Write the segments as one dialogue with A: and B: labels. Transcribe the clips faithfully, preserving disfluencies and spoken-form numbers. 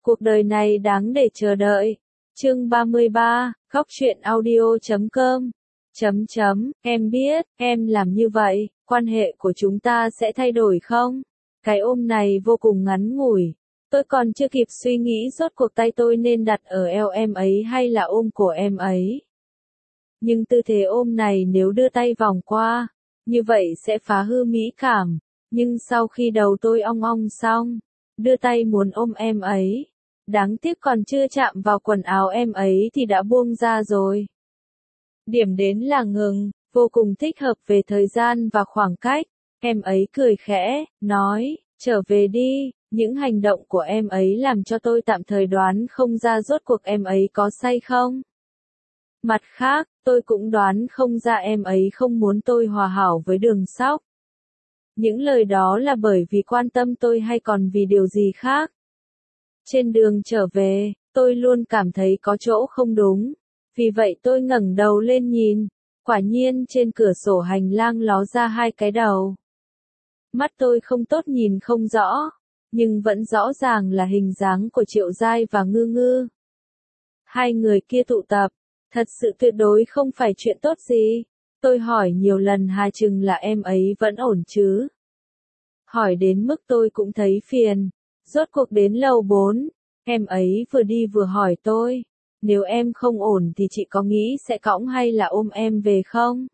A: Cuộc đời này đáng để chờ đợi. Chương ba mươi ba, Góc truyện audio chấm com. Chấm chấm, em biết, em làm như vậy, quan hệ của chúng ta sẽ thay đổi không? Cái ôm này vô cùng ngắn ngủi. Tôi còn chưa kịp suy nghĩ rốt cuộc tay tôi nên đặt ở eo em ấy hay là ôm cổ em ấy. Nhưng tư thế ôm này nếu đưa tay vòng qua, như vậy sẽ phá hư mỹ cảm. Nhưng sau khi đầu tôi ong ong xong, đưa tay muốn ôm em ấy. Đáng tiếc còn chưa chạm vào quần áo em ấy thì đã buông ra rồi. Điểm đến là ngừng, vô cùng thích hợp về thời gian và khoảng cách. Em ấy cười khẽ, nói, trở về đi. Những hành động của em ấy làm cho tôi tạm thời đoán không ra rốt cuộc em ấy có say không. Mặt khác, tôi cũng đoán không ra em ấy không muốn tôi hòa hảo với Đường Sóc. Những lời đó là bởi vì quan tâm tôi hay còn vì điều gì khác. Trên đường trở về, tôi luôn cảm thấy có chỗ không đúng. Vì vậy tôi ngẩng đầu lên nhìn. Quả nhiên trên cửa sổ hành lang ló ra hai cái đầu. Mắt tôi không tốt nhìn không rõ, nhưng vẫn rõ ràng là hình dáng của Triệu Giai và Ngư Ngư. Hai người kia tụ tập, thật sự tuyệt đối không phải chuyện tốt gì. Tôi hỏi nhiều lần Hà Trừng là em ấy vẫn ổn chứ. Hỏi đến mức tôi cũng thấy phiền. Rốt cuộc đến lầu bốn, em ấy vừa đi vừa hỏi tôi, nếu em không ổn thì chị có nghĩ sẽ cõng hay là ôm em về không?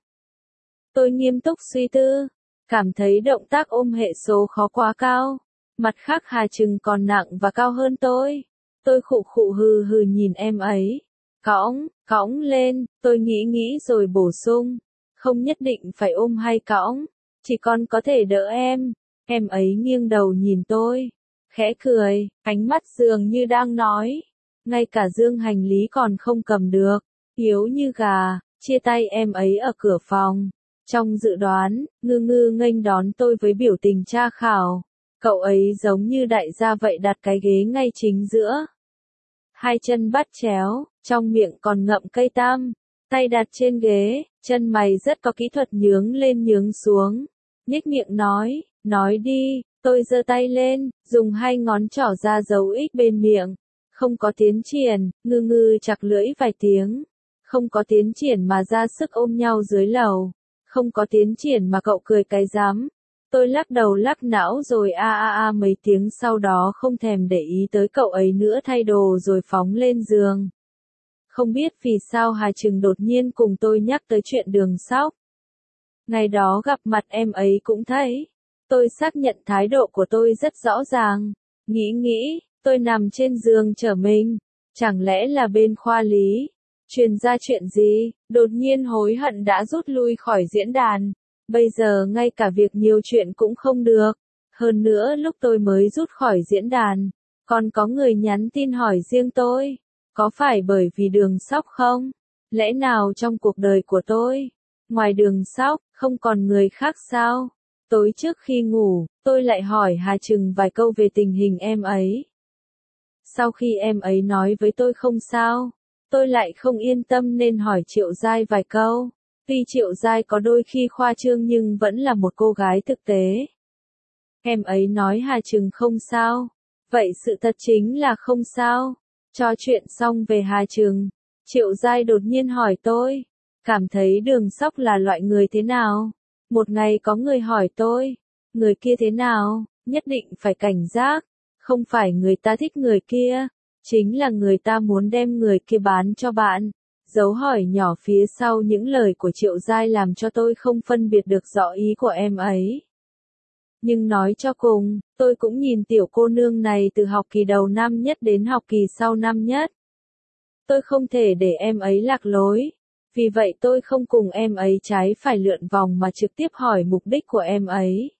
A: Tôi nghiêm túc suy tư, cảm thấy động tác ôm hệ số khó quá cao. Mặt khác Hà Trừng còn nặng và cao hơn tôi. Tôi khụ khụ hừ hừ nhìn em ấy. Cõng, cõng lên, tôi nghĩ nghĩ rồi bổ sung. Không nhất định phải ôm hay cõng, chỉ còn có thể đỡ em. Em ấy nghiêng đầu nhìn tôi. Khẽ cười, ánh mắt dường như đang nói. Ngay cả dương hành lý còn không cầm được. Yếu như gà, chia tay em ấy ở cửa phòng. Trong dự đoán, Ngư Ngư nghênh đón tôi với biểu tình tra khảo. Cậu ấy giống như đại gia vậy đặt cái ghế ngay chính giữa. Hai chân bắt chéo, trong miệng còn ngậm cây tam. Tay đặt trên ghế, chân mày rất có kỹ thuật nhướng lên nhướng xuống. Nhếch miệng nói, nói đi. Tôi giơ tay lên, dùng hai ngón trỏ ra dấu X bên miệng. Không có tiến triển, Ngư Ngư chặt lưỡi vài tiếng. Không có tiến triển mà ra sức ôm nhau dưới lầu. Không có tiến triển mà cậu cười cái rắm. Tôi lắc đầu lắc não rồi a a a mấy tiếng sau đó không thèm để ý tới cậu ấy nữa thay đồ rồi phóng lên giường. Không biết vì sao Hà Trừng đột nhiên cùng tôi nhắc tới chuyện Đường Sóc. Ngày đó gặp mặt em ấy cũng thấy. Tôi xác nhận thái độ của tôi rất rõ ràng. Nghĩ nghĩ, tôi nằm trên giường chờ mình. Chẳng lẽ là bên khoa lý? Truyền ra chuyện gì? Đột nhiên hối hận đã rút lui khỏi diễn đàn. Bây giờ ngay cả việc nhiều chuyện cũng không được. Hơn nữa lúc tôi mới rút khỏi diễn đàn, còn có người nhắn tin hỏi riêng tôi. Có phải bởi vì Đường Sóc không? Lẽ nào trong cuộc đời của tôi, ngoài Đường Sóc, không còn người khác sao? Tối trước khi ngủ, tôi lại hỏi Hà Trừng vài câu về tình hình em ấy. Sau khi em ấy nói với tôi không sao, tôi lại không yên tâm nên hỏi Triệu Giai vài câu. Tuy Triệu Giai có đôi khi khoa trương nhưng vẫn là một cô gái thực tế. Em ấy nói Hà Trừng không sao. Vậy sự thật chính là không sao. Trò chuyện xong về Hà Trừng, Triệu Giai đột nhiên hỏi tôi, cảm thấy Đường Sóc là loại người thế nào? Một ngày có người hỏi tôi, người kia thế nào? Nhất định phải cảnh giác. Không phải người ta thích người kia, chính là người ta muốn đem người kia bán cho bạn. Dấu hỏi nhỏ phía sau những lời của Triệu Giai làm cho tôi không phân biệt được rõ ý của em ấy. Nhưng nói cho cùng, tôi cũng nhìn tiểu cô nương này từ học kỳ đầu năm nhất đến học kỳ sau năm nhất. Tôi không thể để em ấy lạc lối. Vì vậy tôi không cùng em ấy trái phải lượn vòng mà trực tiếp hỏi mục đích của em ấy.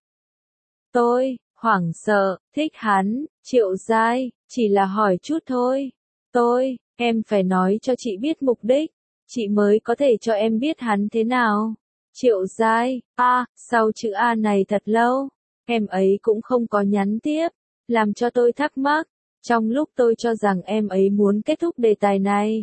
A: Tôi, hoảng sợ, thích hắn, Triệu Giai, chỉ là hỏi chút thôi. Tôi, em phải nói cho chị biết mục đích, chị mới có thể cho em biết hắn thế nào. Triệu Giai, a, sau chữ A này thật lâu, em ấy cũng không có nhắn tiếp, làm cho tôi thắc mắc, trong lúc tôi cho rằng em ấy muốn kết thúc đề tài này.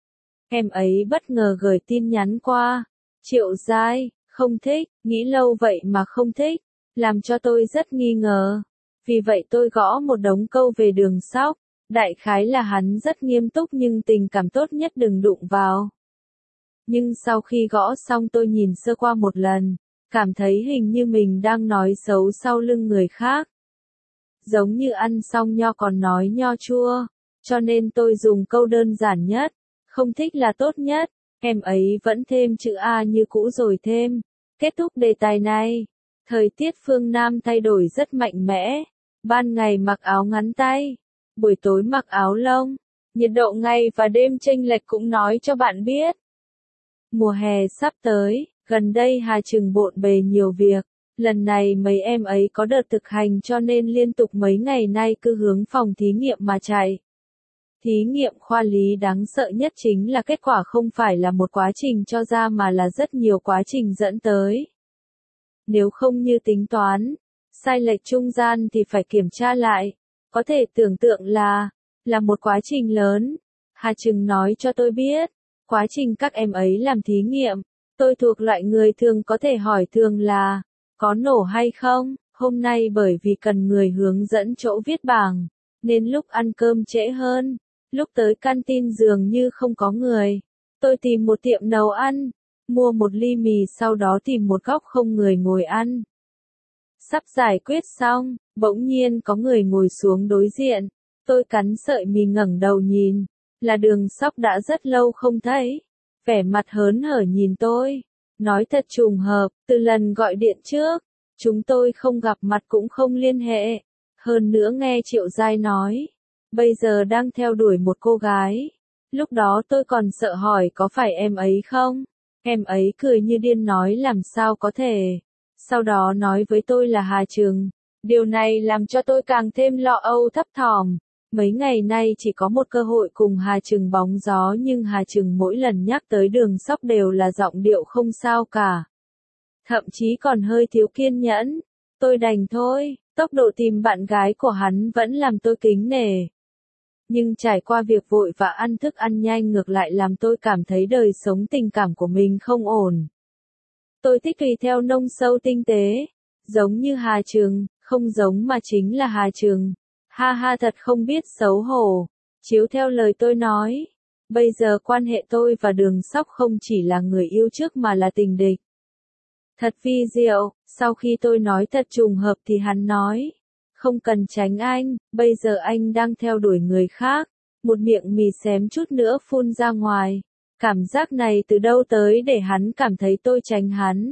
A: Em ấy bất ngờ gửi tin nhắn qua, Triệu Giai, không thích, nghĩ lâu vậy mà không thích, làm cho tôi rất nghi ngờ. Vì vậy tôi gõ một đống câu về Đường Sóc, Đại khái là hắn rất nghiêm túc nhưng tình cảm tốt nhất đừng đụng vào. Nhưng sau khi gõ xong tôi nhìn sơ qua một lần, cảm thấy hình như mình đang nói xấu sau lưng người khác. Giống như ăn xong nho còn nói nho chua, cho nên tôi dùng câu đơn giản nhất, không thích là tốt nhất, em ấy vẫn thêm chữ A như cũ rồi thêm. Kết thúc đề tài này, thời tiết phương Nam thay đổi rất mạnh mẽ, ban ngày mặc áo ngắn tay, buổi tối mặc áo lông, nhiệt độ ngày và đêm chênh lệch cũng nói cho bạn biết. Mùa hè sắp tới, gần đây Hà Trừng bộn bề nhiều việc, lần này mấy em ấy có đợt thực hành cho nên liên tục mấy ngày nay cứ hướng phòng thí nghiệm mà chạy. Thí nghiệm khoa lý đáng sợ nhất chính là kết quả không phải là một quá trình cho ra mà là rất nhiều quá trình dẫn tới. Nếu không như tính toán, sai lệch trung gian thì phải kiểm tra lại, có thể tưởng tượng là, là một quá trình lớn. Hà Trừng nói cho tôi biết, quá trình các em ấy làm thí nghiệm, tôi thuộc loại người thường có thể hỏi thường là, có nổ hay không, hôm nay bởi vì cần người hướng dẫn chỗ viết bảng, nên lúc ăn cơm trễ hơn, lúc tới canteen dường như không có người. Tôi tìm một tiệm nấu ăn, mua một ly mì sau đó tìm một góc không người ngồi ăn. Sắp giải quyết xong, bỗng nhiên có người ngồi xuống đối diện, tôi cắn sợi mì ngẩng đầu nhìn, là Đường Sóc đã rất lâu không thấy, vẻ mặt hớn hở nhìn tôi, nói thật trùng hợp, từ lần gọi điện trước, chúng tôi không gặp mặt cũng không liên hệ, hơn nữa nghe Triệu Giai nói, bây giờ đang theo đuổi một cô gái, lúc đó tôi còn sợ hỏi có phải em ấy không, em ấy cười như điên nói làm sao có thể, sau đó nói với tôi là Hà Trừng, điều này làm cho tôi càng thêm lo âu thấp thỏm. Mấy ngày nay chỉ có một cơ hội cùng Hà Trừng bóng gió nhưng Hà Trừng mỗi lần nhắc tới Đường Sóc đều là giọng điệu không sao cả. Thậm chí còn hơi thiếu kiên nhẫn. Tôi đành thôi, tốc độ tìm bạn gái của hắn vẫn làm tôi kính nể. Nhưng trải qua việc vội và ăn thức ăn nhanh ngược lại làm tôi cảm thấy đời sống tình cảm của mình không ổn. Tôi thích tùy theo nông sâu tinh tế, giống như Hà Trừng, không giống mà chính là Hà Trừng. Ha ha thật không biết xấu hổ, chiếu theo lời tôi nói, bây giờ quan hệ tôi và Đường Sóc không chỉ là người yêu trước mà là tình địch. Thật vi diệu, sau khi tôi nói thật trùng hợp thì hắn nói, không cần tránh anh, bây giờ anh đang theo đuổi người khác, một miệng mì xém chút nữa phun ra ngoài, cảm giác này từ đâu tới để hắn cảm thấy tôi tránh hắn.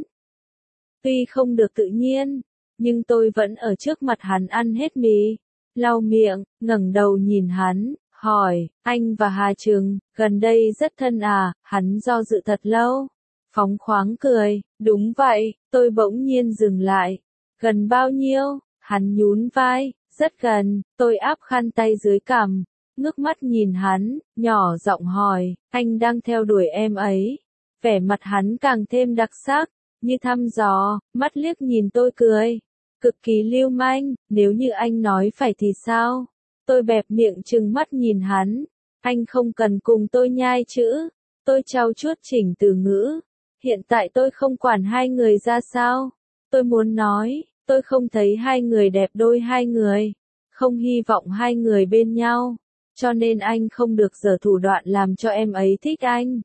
A: Tuy không được tự nhiên, nhưng tôi vẫn ở trước mặt hắn ăn hết mì. Lau miệng, ngẩng đầu nhìn hắn, hỏi, anh và Hà Trừng, gần đây rất thân à, hắn do dự thật lâu. Phóng khoáng cười, đúng vậy, tôi bỗng nhiên dừng lại. Gần bao nhiêu? Hắn nhún vai, rất gần, tôi áp khăn tay dưới cằm, ngước mắt nhìn hắn, nhỏ giọng hỏi, anh đang theo đuổi em ấy. Vẻ mặt hắn càng thêm đặc sắc, như thăm dò, mắt liếc nhìn tôi cười. Cực kỳ lưu manh, nếu như anh nói phải thì sao? Tôi bẹp miệng trừng mắt nhìn hắn. Anh không cần cùng tôi nhai chữ. Tôi trau chuốt chỉnh từ ngữ. Hiện tại tôi không quản hai người ra sao. Tôi muốn nói, tôi không thấy hai người đẹp đôi hai người. Không hy vọng hai người bên nhau. Cho nên anh không được giở thủ đoạn làm cho em ấy thích anh.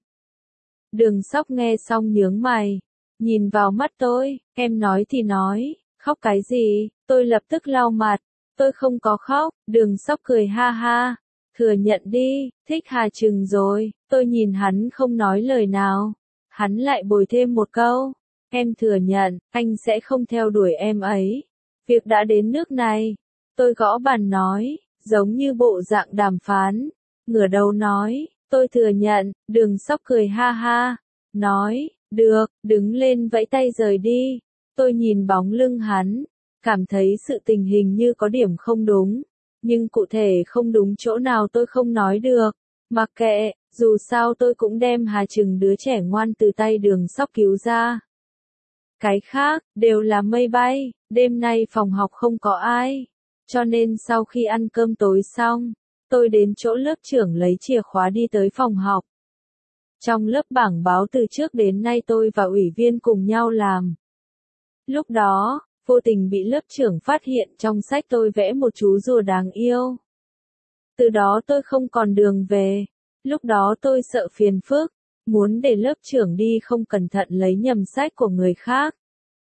A: Đường Sóc nghe xong nhướng mày. Nhìn vào mắt tôi, em nói thì nói. Khóc cái gì, tôi lập tức lau mặt, tôi không có khóc, Đường Sóc cười ha ha, thừa nhận đi, thích Hà Trừng rồi, tôi nhìn hắn không nói lời nào, hắn lại bồi thêm một câu, em thừa nhận, anh sẽ không theo đuổi em ấy, việc đã đến nước này, tôi gõ bàn nói, giống như bộ dạng đàm phán, ngửa đầu nói, tôi thừa nhận, Đường Sóc cười ha ha, nói, được, đứng lên vẫy tay rời đi. Tôi nhìn bóng lưng hắn, cảm thấy sự tình hình như có điểm không đúng, nhưng cụ thể không đúng chỗ nào tôi không nói được, mặc kệ, dù sao tôi cũng đem Hà Trừng đứa trẻ ngoan từ tay Đường Sóc cứu ra. Cái khác, đều là mây bay, đêm nay phòng học không có ai, cho nên sau khi ăn cơm tối xong, tôi đến chỗ lớp trưởng lấy chìa khóa đi tới phòng học. Trong lớp bảng báo từ trước đến nay tôi và ủy viên cùng nhau làm. Lúc đó, vô tình bị lớp trưởng phát hiện trong sách tôi vẽ một chú rùa đáng yêu. Từ đó tôi không còn đường về. Lúc đó tôi sợ phiền phức, muốn để lớp trưởng đi không cẩn thận lấy nhầm sách của người khác.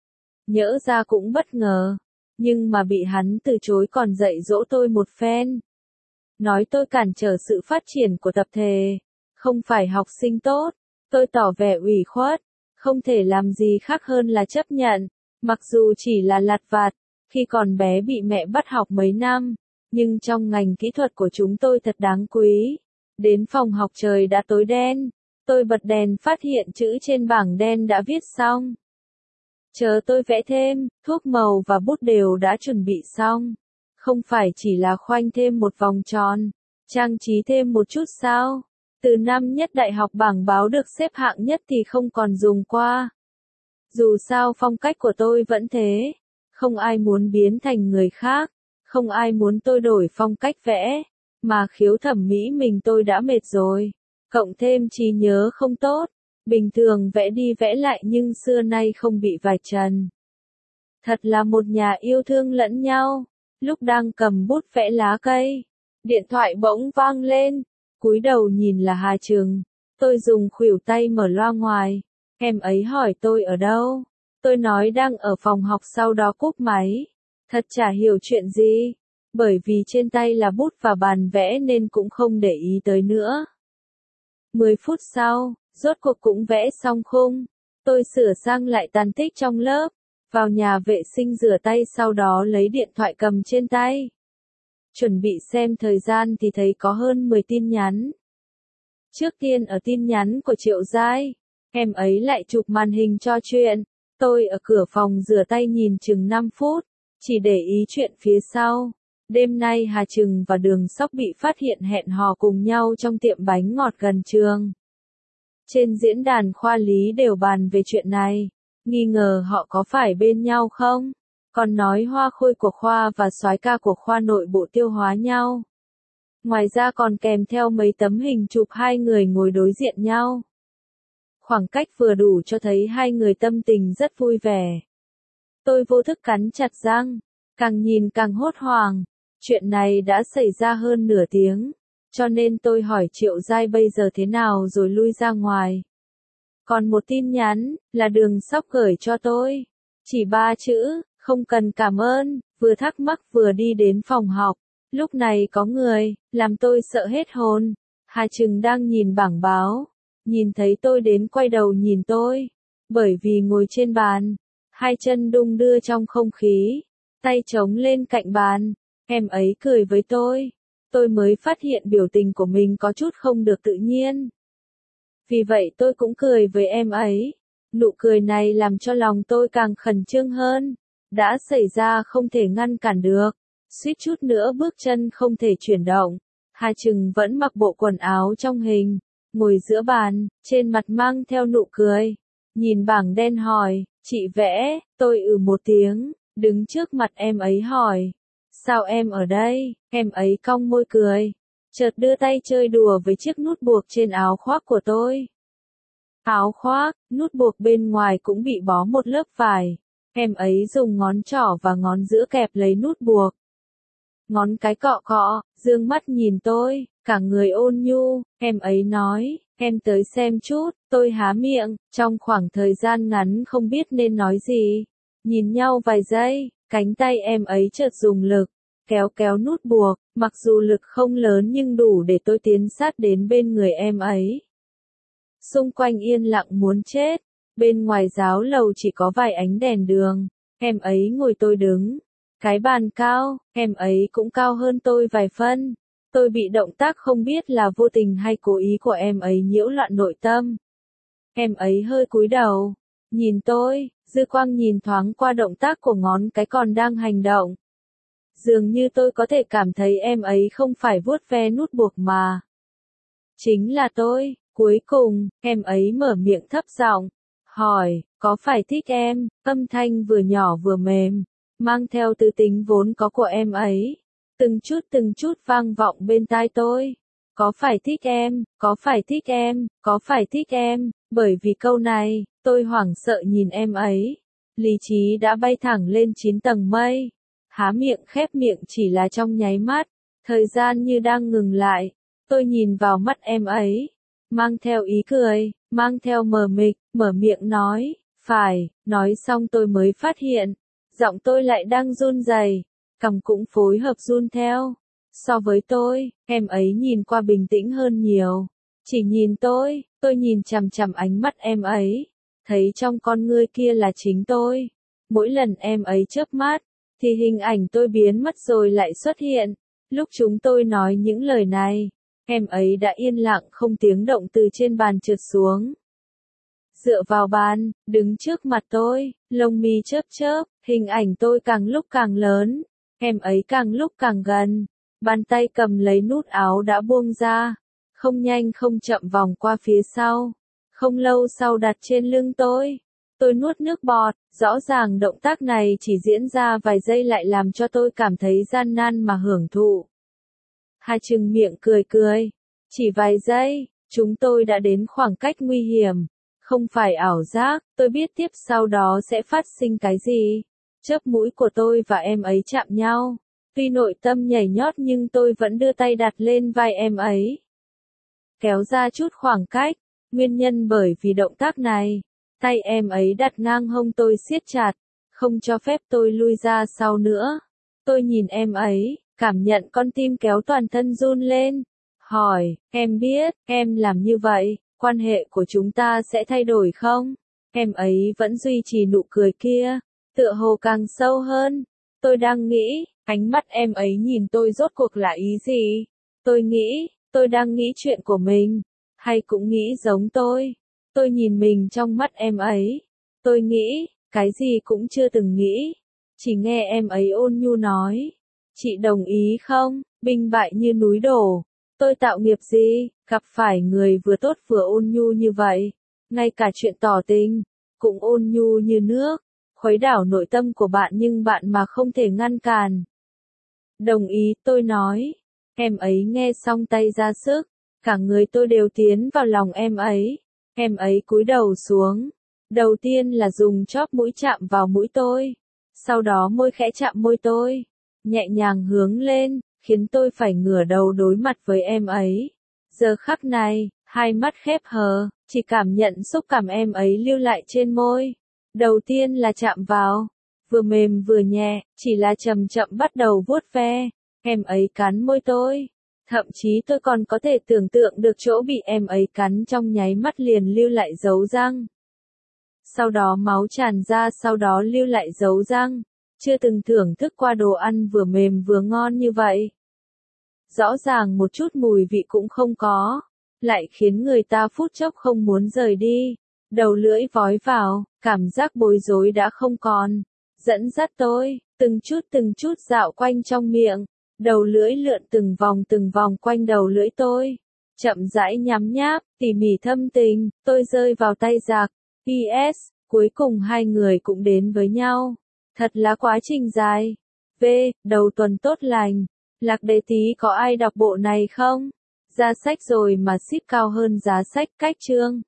A: Nhỡ ra cũng bất ngờ, nhưng mà bị hắn từ chối còn dạy dỗ tôi một phen. Nói tôi cản trở sự phát triển của tập thể, không phải học sinh tốt. Tôi tỏ vẻ ủy khuất, không thể làm gì khác hơn là chấp nhận, mặc dù chỉ là lặt vặt, khi còn bé bị mẹ bắt học mấy năm, nhưng trong ngành kỹ thuật của chúng tôi thật đáng quý. Đến phòng học trời đã tối đen, tôi bật đèn phát hiện chữ trên bảng đen đã viết xong. Chờ tôi vẽ thêm, thuốc màu và bút đều đã chuẩn bị xong. Không phải chỉ là khoanh thêm một vòng tròn, trang trí thêm một chút sao? Từ năm nhất đại học bảng báo được xếp hạng nhất thì không còn dùng qua. Dù sao phong cách của tôi vẫn thế, không ai muốn biến thành người khác, không ai muốn tôi đổi phong cách vẽ, mà khiếu thẩm mỹ mình tôi đã mệt rồi. Cộng thêm trí nhớ không tốt, bình thường vẽ đi vẽ lại nhưng xưa nay không bị vạch trần. Thật là một nhà yêu thương lẫn nhau. Lúc đang cầm bút vẽ lá cây, điện thoại bỗng vang lên, cúi đầu nhìn là Hà Trừng. Tôi dùng khuỷu tay mở loa ngoài, em ấy hỏi tôi ở đâu. Tôi nói đang ở phòng học, sau đó cúp máy. Thật chả hiểu chuyện gì, bởi vì trên tay là bút và bàn vẽ nên cũng không để ý tới nữa. Mười phút sau, rốt cuộc cũng vẽ xong khung. Tôi sửa sang lại tàn tích trong lớp, vào nhà vệ sinh rửa tay, sau đó lấy điện thoại cầm trên tay. Chuẩn bị xem thời gian thì thấy có hơn mười tin nhắn. Trước tiên ở tin nhắn của Triệu Giai, em ấy lại chụp màn hình cho chuyện. Tôi ở cửa phòng rửa tay nhìn chừng năm phút, chỉ để ý chuyện phía sau. Đêm nay Hà Trừng và Đường Sóc bị phát hiện hẹn hò cùng nhau trong tiệm bánh ngọt gần trường. Trên diễn đàn khoa lý đều bàn về chuyện này, nghi ngờ họ có phải bên nhau không, còn nói hoa khôi của khoa và soái ca của khoa nội bộ tiêu hóa nhau. Ngoài ra còn kèm theo mấy tấm hình chụp hai người ngồi đối diện nhau. Khoảng cách vừa đủ cho thấy hai người tâm tình rất vui vẻ. Tôi vô thức cắn chặt răng, càng nhìn càng hốt hoảng. Chuyện này đã xảy ra hơn nửa tiếng, cho nên tôi hỏi Triệu Giai bây giờ thế nào rồi lui ra ngoài. Còn một tin nhắn, là Đường Sóc gửi cho tôi. Chỉ ba chữ, không cần cảm ơn, vừa thắc mắc vừa đi đến phòng học. Lúc này có người, làm tôi sợ hết hồn. Hà Trừng đang nhìn bảng báo, nhìn thấy tôi đến quay đầu nhìn tôi. Bởi vì ngồi trên bàn, hai chân đung đưa trong không khí, tay chống lên cạnh bàn, em ấy cười với tôi. Tôi mới phát hiện biểu tình của mình có chút không được tự nhiên. Vì vậy tôi cũng cười với em ấy. Nụ cười này làm cho lòng tôi càng khẩn trương hơn. Đã xảy ra không thể ngăn cản được. Suýt chút nữa bước chân không thể chuyển động. Hà Trừng vẫn mặc bộ quần áo trong hình, ngồi giữa bàn, trên mặt mang theo nụ cười. Nhìn bảng đen hỏi, chị vẽ, tôi ừ một tiếng, đứng trước mặt em ấy hỏi. Sao em ở đây? Em ấy cong môi cười, chợt đưa tay chơi đùa với chiếc nút buộc trên áo khoác của tôi. Áo khoác, nút buộc bên ngoài cũng bị bó một lớp vải. Em ấy dùng ngón trỏ và ngón giữa kẹp lấy nút buộc. Ngón cái cọ cọ, dương mắt nhìn tôi, cả người ôn nhu. Em ấy nói, em tới xem chút. Tôi há miệng, trong khoảng thời gian ngắn không biết nên nói gì. Nhìn nhau vài giây, cánh tay em ấy chợt dùng lực, kéo kéo nút buộc, mặc dù lực không lớn nhưng đủ để tôi tiến sát đến bên người em ấy. Xung quanh yên lặng muốn chết, bên ngoài giáo lầu chỉ có vài ánh đèn đường, em ấy ngồi tôi đứng. Cái bàn cao, em ấy cũng cao hơn tôi vài phân. Tôi bị động tác không biết là vô tình hay cố ý của em ấy nhiễu loạn nội tâm. Em ấy hơi cúi đầu, nhìn tôi, dư quang nhìn thoáng qua động tác của ngón cái còn đang hành động. Dường như tôi có thể cảm thấy em ấy không phải vuốt ve nút buộc mà chính là tôi. Cuối cùng, em ấy mở miệng thấp giọng, hỏi, có phải thích em? Âm thanh vừa nhỏ vừa mềm, mang theo tư tính vốn có của em ấy. Từng chút từng chút vang vọng bên tai tôi. Có phải thích em, có phải thích em, có phải thích em? Bởi vì câu này, tôi hoảng sợ nhìn em ấy. Lý trí đã bay thẳng lên chín tầng mây. Há miệng khép miệng chỉ là trong nháy mắt. Thời gian như đang ngừng lại, tôi nhìn vào mắt em ấy, mang theo ý cười, mang theo mờ mịt, mở miệng nói, phải, nói xong tôi mới phát hiện, giọng tôi lại đang run rẩy, cằm cũng phối hợp run theo. So với tôi, em ấy nhìn qua bình tĩnh hơn nhiều. Chỉ nhìn tôi, tôi nhìn chằm chằm ánh mắt em ấy, thấy trong con ngươi kia là chính tôi. Mỗi lần em ấy chớp mắt, thì hình ảnh tôi biến mất rồi lại xuất hiện. Lúc chúng tôi nói những lời này, em ấy đã yên lặng không tiếng động từ trên bàn trượt xuống. Dựa vào bàn, đứng trước mặt tôi, lông mi chớp chớp, hình ảnh tôi càng lúc càng lớn, em ấy càng lúc càng gần. Bàn tay cầm lấy nút áo đã buông ra, không nhanh không chậm vòng qua phía sau, không lâu sau đặt trên lưng tôi. Tôi nuốt nước bọt, rõ ràng động tác này chỉ diễn ra vài giây lại làm cho tôi cảm thấy gian nan mà hưởng thụ. Hai chừng miệng cười cười, chỉ vài giây, chúng tôi đã đến khoảng cách nguy hiểm, không phải ảo giác, tôi biết tiếp sau đó sẽ phát sinh cái gì. Chớp mũi của tôi và em ấy chạm nhau. Tuy nội tâm nhảy nhót nhưng tôi vẫn đưa tay đặt lên vai em ấy. Kéo ra chút khoảng cách, nguyên nhân bởi vì động tác này, tay em ấy đặt ngang hông tôi siết chặt, không cho phép tôi lui ra sau nữa. Tôi nhìn em ấy, cảm nhận con tim kéo toàn thân run lên. Hỏi, em biết, em làm như vậy, quan hệ của chúng ta sẽ thay đổi không? Em ấy vẫn duy trì nụ cười kia, tựa hồ càng sâu hơn. Tôi đang nghĩ, ánh mắt em ấy nhìn tôi rốt cuộc là ý gì? Tôi nghĩ, tôi đang nghĩ chuyện của mình, hay cũng nghĩ giống tôi. Tôi nhìn mình trong mắt em ấy. Tôi nghĩ, cái gì cũng chưa từng nghĩ. Chỉ nghe em ấy ôn nhu nói. Chị đồng ý không? Binh bại như núi đổ. Tôi tạo nghiệp gì? Gặp phải người vừa tốt vừa ôn nhu như vậy. Ngay cả chuyện tỏ tình, cũng ôn nhu như nước. Khuấy đảo nội tâm của bạn nhưng bạn mà không thể ngăn cản. Đồng ý, tôi nói. Em ấy nghe xong tay ra sức. Cả người tôi đều tiến vào lòng em ấy. Em ấy cúi đầu xuống. Đầu tiên là dùng chóp mũi chạm vào mũi tôi. Sau đó môi khẽ chạm môi tôi. Nhẹ nhàng hướng lên, khiến tôi phải ngửa đầu đối mặt với em ấy. Giờ khắc này, hai mắt khép hờ, chỉ cảm nhận xúc cảm em ấy lưu lại trên môi. Đầu tiên là chạm vào, vừa mềm vừa nhẹ, chỉ là chậm chậm bắt đầu vuốt ve. Em ấy cắn môi tôi. Thậm chí tôi còn có thể tưởng tượng được chỗ bị em ấy cắn trong nháy mắt liền lưu lại dấu răng. Sau đó máu tràn ra, sau đó lưu lại dấu răng. Chưa từng thưởng thức qua đồ ăn vừa mềm vừa ngon như vậy. Rõ ràng một chút mùi vị cũng không có, lại khiến người ta phút chốc không muốn rời đi. Đầu lưỡi vói vào, cảm giác bối rối đã không còn. Dẫn dắt tôi, từng chút từng chút dạo quanh trong miệng. Đầu lưỡi lượn từng vòng từng vòng quanh đầu lưỡi tôi. Chậm rãi nhắm nháp, tỉ mỉ thâm tình, tôi rơi vào tay giặc. pê ét, cuối cùng hai người cũng đến với nhau. Thật là quá trình dài. V, đầu tuần tốt lành. Lạc Đế Tí có ai đọc bộ này không? Ra sách rồi mà ship cao hơn giá sách cách chương.